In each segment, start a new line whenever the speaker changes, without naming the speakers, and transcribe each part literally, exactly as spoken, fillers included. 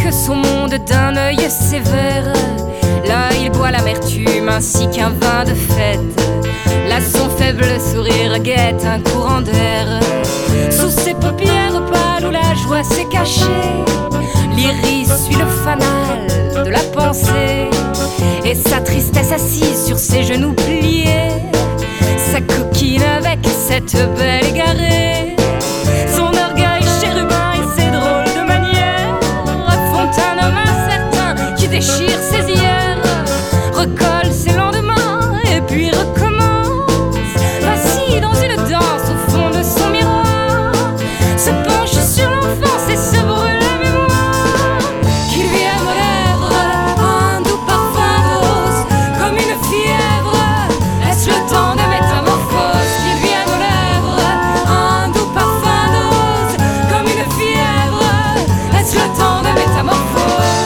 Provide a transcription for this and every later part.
que son monde d'un œil sévère. Là il boit l'amertume ainsi qu'un vin de fête. Là son faible sourire guette un courant d'air. Sous ses paupières pâles où la joie s'est cachée, l'iris suit le fanal de la pensée. Et sa tristesse assise sur ses genoux pliés, sa coquine avec cette belle égarée. Son orgueil chérubin et ses drôles de manières font un homme incertain qui déchire ses hier, recolle ses lendemains et puis recommence. Assis dans une danse au fond de son miroir, se penche sur l'enfance et se brûle la mémoire. Qu'il vienne aux lèvres un doux parfum de rose comme une fièvre. Est-ce le temps de métamorphose? Qu'il vienne aux lèvres un doux parfum de rose comme une fièvre. Est-ce le temps de métamorphose?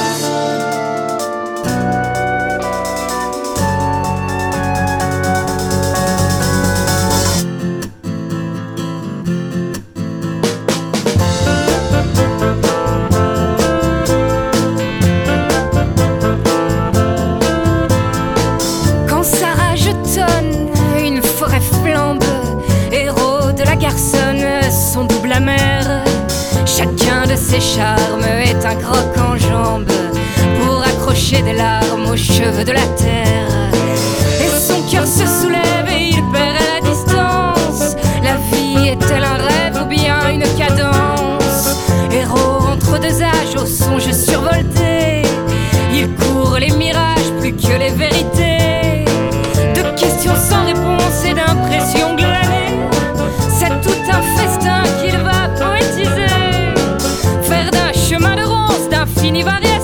Quand sa rage tonne, une forêt flambe, héros de la garçonne, son double amer. Chacun de ses charmes est un croc en jambe pour accrocher des larmes aux cheveux de la terre. Et son cœur se soulève et il perd à la distance. La vie est-elle un rêve ou bien une cadence? Héros entre deux âges aux songes survoltés, il court les mirages plus que les vérités. De questions sans réponse et d'impressions glanées, c'est tout un festin qu'il va poétiser, faire d'un chemin de rose d'infinies variétés